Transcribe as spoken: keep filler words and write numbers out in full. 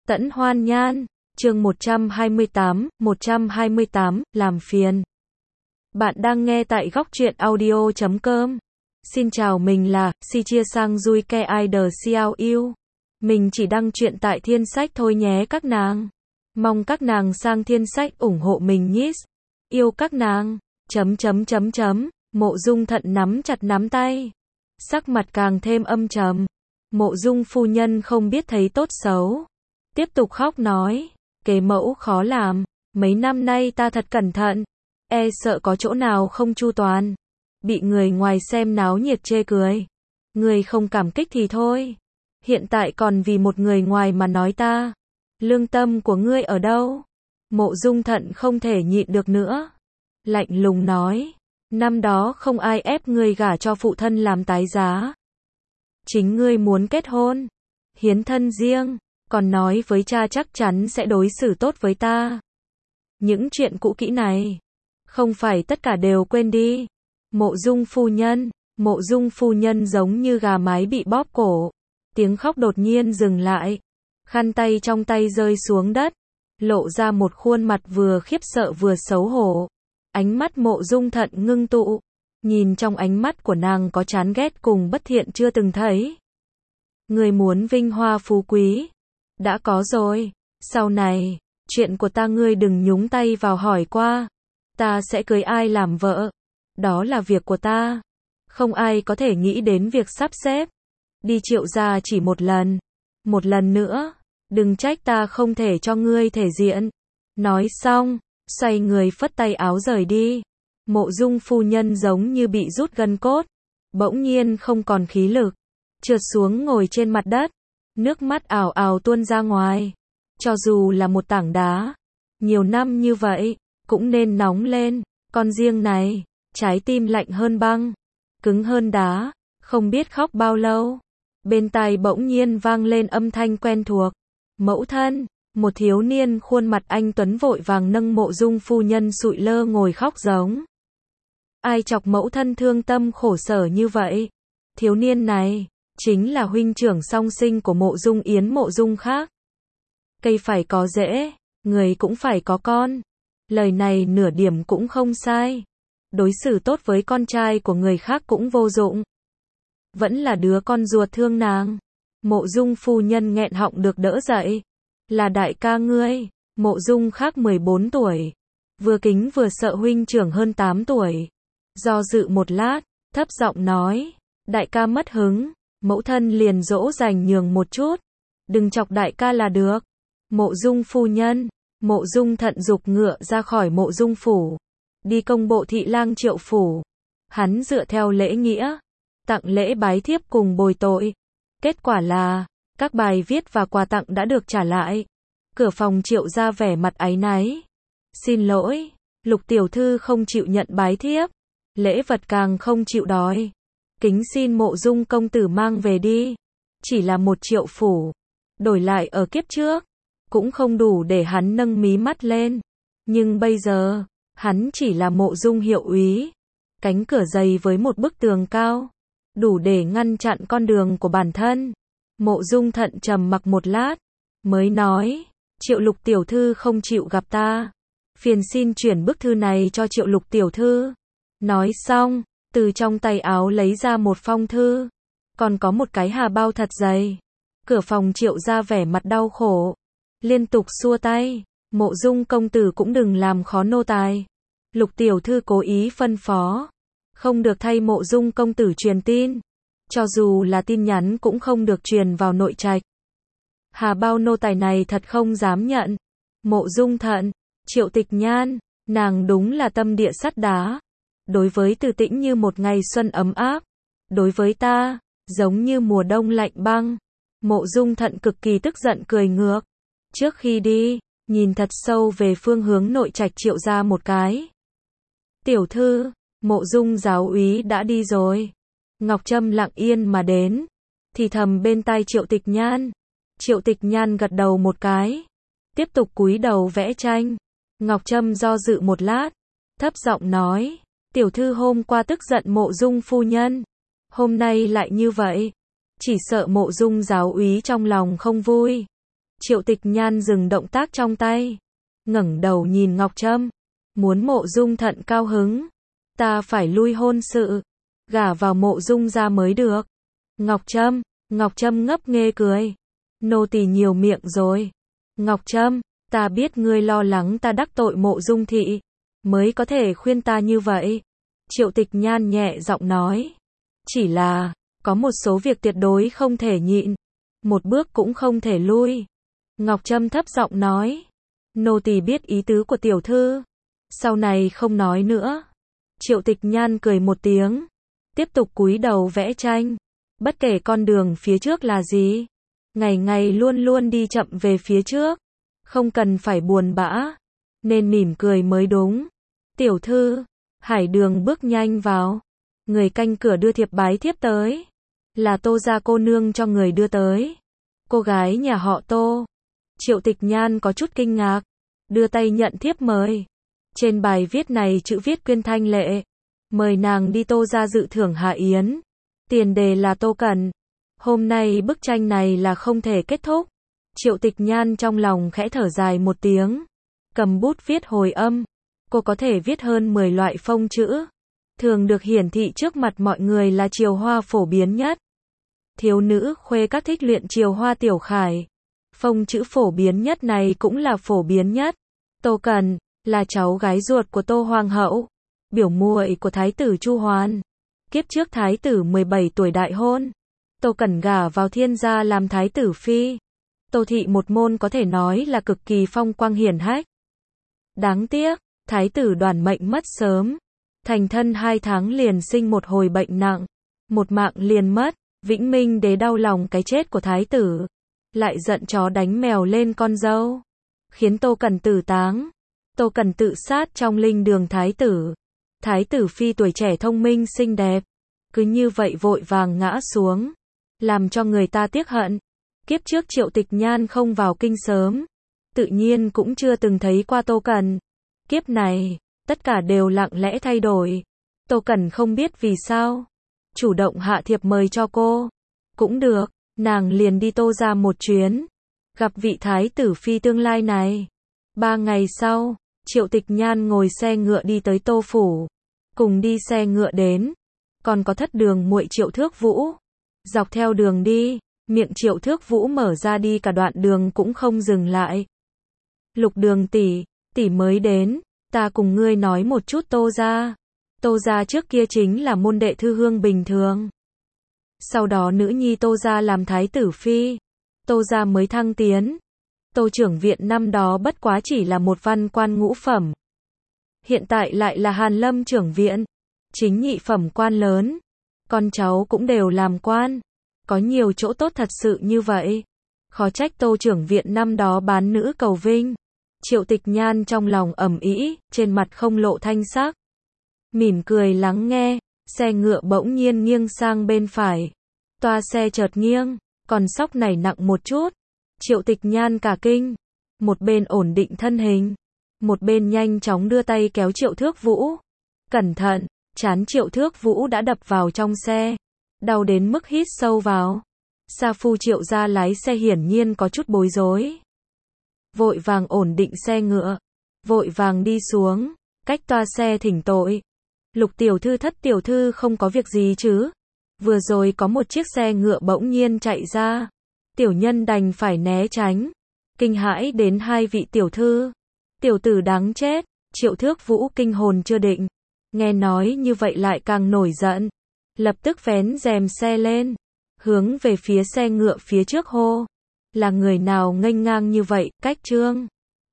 Tẫn Hoan Nhan, chương một trăm hai mươi tám, một trăm hai mươi tám, làm phiền. Bạn đang nghe tại góc truyện audio chấm com. Xin chào, mình là Si Chia Sang Dui Ke Ai Đờ Xiao Yêu. Mình chỉ đăng truyện tại Thiên Sách thôi nhé các nàng. Mong các nàng sang Thiên Sách ủng hộ mình nhé. Yêu các nàng. Chấm chấm chấm chấm. Mộ Dung Thận nắm chặt nắm tay. Sắc mặt càng thêm âm trầm. Mộ Dung phu nhân không biết thấy tốt xấu. Tiếp tục khóc nói, kế mẫu khó làm, mấy năm nay ta thật cẩn thận, e sợ có chỗ nào không chu toàn, bị người ngoài xem náo nhiệt chê cười. Người không cảm kích thì thôi, hiện tại còn vì một người ngoài mà nói ta, lương tâm của ngươi ở đâu? Mộ Dung Thận không thể nhịn được nữa, lạnh lùng nói, năm đó không ai ép ngươi gả cho phụ thân làm tái giá, chính ngươi muốn kết hôn, hiến thân riêng, còn nói với cha chắc chắn sẽ đối xử tốt với ta. Những chuyện cũ kỹ này, không phải tất cả đều quên đi. Mộ Dung phu nhân, Mộ Dung phu nhân giống như gà mái bị bóp cổ. Tiếng khóc đột nhiên dừng lại. Khăn tay trong tay rơi xuống đất, lộ ra một khuôn mặt vừa khiếp sợ vừa xấu hổ. Ánh mắt Mộ Dung Thận ngưng tụ, nhìn trong ánh mắt của nàng có chán ghét cùng bất thiện chưa từng thấy. Người muốn vinh hoa phú quý, đã có rồi, sau này, chuyện của ta ngươi đừng nhúng tay vào hỏi qua, ta sẽ cưới ai làm vợ, đó là việc của ta, không ai có thể nghĩ đến việc sắp xếp, đi Triệu gia chỉ một lần, một lần nữa, đừng trách ta không thể cho ngươi thể diện. Nói xong, xoay người phất tay áo rời đi. Mộ Dung phu nhân giống như bị rút gân cốt, bỗng nhiên không còn khí lực, trượt xuống ngồi trên mặt đất. Nước mắt ào ào tuôn ra ngoài. Cho dù là một tảng đá, nhiều năm như vậy, cũng nên nóng lên. Con riêng này, trái tim lạnh hơn băng, cứng hơn đá, không biết khóc bao lâu. Bên tai bỗng nhiên vang lên âm thanh quen thuộc. Mẫu thân, một thiếu niên khuôn mặt anh tuấn vội vàng nâng Mộ Dung phu nhân sụi lơ ngồi khóc giống. Ai chọc mẫu thân thương tâm khổ sở như vậy? Thiếu niên này chính là huynh trưởng song sinh của Mộ Dung Yến Mộ Dung Khác. Cây phải có rễ, người cũng phải có con. Lời này nửa điểm cũng không sai. Đối xử tốt với con trai của người khác cũng vô dụng. Vẫn là đứa con ruột thương nàng. Mộ Dung phu nhân nghẹn họng được đỡ dậy. Là đại ca ngươi. Mộ Dung Khác mười bốn tuổi. Vừa kính vừa sợ huynh trưởng hơn tám tuổi. Do dự một lát, thấp giọng nói, đại ca mất hứng. Mẫu thân liền dỗ dành nhường một chút, đừng chọc đại ca là được. Mộ Dung phu nhân, Mộ Dung Thận giục ngựa ra khỏi Mộ Dung phủ, đi công bộ thị lang Triệu phủ. Hắn dựa theo lễ nghĩa, tặng lễ bái thiếp cùng bồi tội. Kết quả là, các bài viết và quà tặng đã được trả lại. Cửa phòng Triệu ra vẻ mặt áy náy. Xin lỗi, Lục tiểu thư không chịu nhận bái thiếp, lễ vật càng không chịu đòi. Kính xin Mộ Dung công tử mang về đi. Chỉ là một triệu phủ, đổi lại ở kiếp trước, cũng không đủ để hắn nâng mí mắt lên. Nhưng bây giờ, hắn chỉ là Mộ Dung hiệu úy. Cánh cửa dày với một bức tường cao, đủ để ngăn chặn con đường của bản thân. Mộ Dung Thận trầm mặc một lát, mới nói, Triệu Lục tiểu thư không chịu gặp ta. Phiền xin chuyển bức thư này cho Triệu Lục tiểu thư. Nói xong, từ trong tay áo lấy ra một phong thư, còn có một cái hà bao thật dày. Cửa phòng Triệu ra vẻ mặt đau khổ, liên tục xua tay, Mộ Dung công tử cũng đừng làm khó nô tài. Lục tiểu thư cố ý phân phó, không được thay Mộ Dung công tử truyền tin, cho dù là tin nhắn cũng không được truyền vào nội trạch. Hà bao nô tài này thật không dám nhận. Mộ Dung Thận, Triệu Tịch Nhan, nàng đúng là tâm địa sắt đá. Đối với Từ Tĩnh như một ngày xuân ấm áp, đối với ta, giống như mùa đông lạnh băng. Mộ Dung Thận cực kỳ tức giận cười ngược. Trước khi đi, nhìn thật sâu về phương hướng nội trạch Triệu ra một cái. Tiểu thư, Mộ Dung giáo úy đã đi rồi. Ngọc Trâm lặng yên mà đến, thì thầm bên tai Triệu Tịch Nhan. Triệu Tịch Nhan gật đầu một cái, tiếp tục cúi đầu vẽ tranh. Ngọc Trâm do dự một lát, thấp giọng nói, tiểu thư hôm qua tức giận Mộ Dung phu nhân, hôm nay lại như vậy, chỉ sợ Mộ Dung giáo úy trong lòng không vui. Triệu Tịch Nhan dừng động tác trong tay, ngẩng đầu nhìn Ngọc Trâm, muốn Mộ Dung Thận cao hứng, ta phải lui hôn sự, gả vào Mộ Dung gia mới được. Ngọc Trâm, Ngọc Trâm ngấp nghê cười, nô tỳ nhiều miệng rồi. Ngọc Trâm, ta biết ngươi lo lắng ta đắc tội Mộ Dung thị, mới có thể khuyên ta như vậy. Triệu Tịch Nhan nhẹ giọng nói, chỉ là, có một số việc tuyệt đối không thể nhịn, một bước cũng không thể lui. Ngọc Trâm thấp giọng nói, nô tỳ biết ý tứ của tiểu thư, sau này không nói nữa. Triệu Tịch Nhan cười một tiếng, tiếp tục cúi đầu vẽ tranh, bất kể con đường phía trước là gì, ngày ngày luôn luôn đi chậm về phía trước, không cần phải buồn bã, nên mỉm cười mới đúng. Tiểu thư, Hải Đường bước nhanh vào, người canh cửa đưa thiệp bái thiếp tới, là Tô gia cô nương cho người đưa tới, cô gái nhà họ Tô. Triệu Tịch Nhan có chút kinh ngạc, đưa tay nhận thiếp mời. Trên bài viết này chữ viết Quyên Thanh Lệ, mời nàng đi Tô gia dự thưởng hạ yến, tiền đề là Tô Cẩn. Hôm nay bức tranh này là không thể kết thúc. Triệu Tịch Nhan trong lòng khẽ thở dài một tiếng, cầm bút viết hồi âm. Cô có thể viết hơn mười loại phông chữ, thường được hiển thị trước mặt mọi người là triều hoa phổ biến nhất. Thiếu nữ khuê các thích luyện triều hoa tiểu khải. Phông chữ phổ biến nhất này cũng là phổ biến nhất. Tô Cẩn là cháu gái ruột của Tô Hoàng hậu, biểu muội của thái tử Chu Hoan. Kiếp trước thái tử mười bảy tuổi đại hôn, Tô Cẩn gả vào Thiên gia làm thái tử phi. Tô thị một môn có thể nói là cực kỳ phong quang hiển hách. Đáng tiếc, thái tử Đoàn Mệnh mất sớm, thành thân hai tháng liền sinh một hồi bệnh nặng, một mạng liền mất. Vĩnh Minh đế đau lòng cái chết của thái tử, lại giận chó đánh mèo lên con dâu, khiến Tô Cẩn tử táng. Tô Cẩn tự sát trong linh đường thái tử. Thái tử phi tuổi trẻ thông minh xinh đẹp, cứ như vậy vội vàng ngã xuống, làm cho người ta tiếc hận. Kiếp trước Triệu Tịch Nhan không vào kinh sớm, tự nhiên cũng chưa từng thấy qua Tô Cẩn. Kiếp này, tất cả đều lặng lẽ thay đổi. Tô Cẩn không biết vì sao, chủ động hạ thiệp mời cho cô. Cũng được, nàng liền đi Tô gia một chuyến, gặp vị thái tử phi tương lai này. Ba ngày sau, Triệu Tịch Nhan ngồi xe ngựa đi tới Tô phủ, cùng đi xe ngựa đến, còn có thất đường muội Triệu Thước Vũ. Dọc theo đường đi, miệng Triệu Thước Vũ mở ra đi cả đoạn đường cũng không dừng lại. Lục Đường tỷ, tỷ mới đến, ta cùng ngươi nói một chút Tô gia. Tô gia trước kia chính là môn đệ thư hương bình thường. Sau đó nữ nhi Tô gia làm thái tử phi, Tô gia mới thăng tiến. Tô trưởng viện năm đó bất quá chỉ là một văn quan ngũ phẩm, hiện tại lại là Hàn Lâm trưởng viện, chính nhị phẩm quan lớn. Con cháu cũng đều làm quan, có nhiều chỗ tốt thật sự như vậy. Khó trách Tô trưởng viện năm đó bán nữ cầu vinh. Triệu Tịch Nhan trong lòng ầm ĩ, trên mặt không lộ thanh sắc, mỉm cười lắng nghe. Xe ngựa bỗng nhiên nghiêng sang bên phải, toa xe chợt nghiêng, còn sóc này nặng một chút. Triệu Tịch Nhan cả kinh, một bên ổn định thân hình, một bên nhanh chóng đưa tay kéo Triệu Thước Vũ. Cẩn thận, trán Triệu Thước Vũ đã đập vào trong xe, đau đến mức hít sâu vào. Sa phu Triệu gia lái xe hiển nhiên có chút bối rối, vội vàng ổn định xe ngựa, vội vàng đi xuống, cách toa xe thỉnh tội. Lục tiểu thư, Thất tiểu thư không có việc gì chứ? Vừa rồi có một chiếc xe ngựa bỗng nhiên chạy ra, tiểu nhân đành phải né tránh, kinh hãi đến hai vị tiểu thư. Tiểu tử đáng chết. Triệu Thước Vũ kinh hồn chưa định, nghe nói như vậy lại càng nổi giận, lập tức vén rèm xe lên, hướng về phía xe ngựa phía trước hô, là người nào nghênh ngang như vậy, cách trương.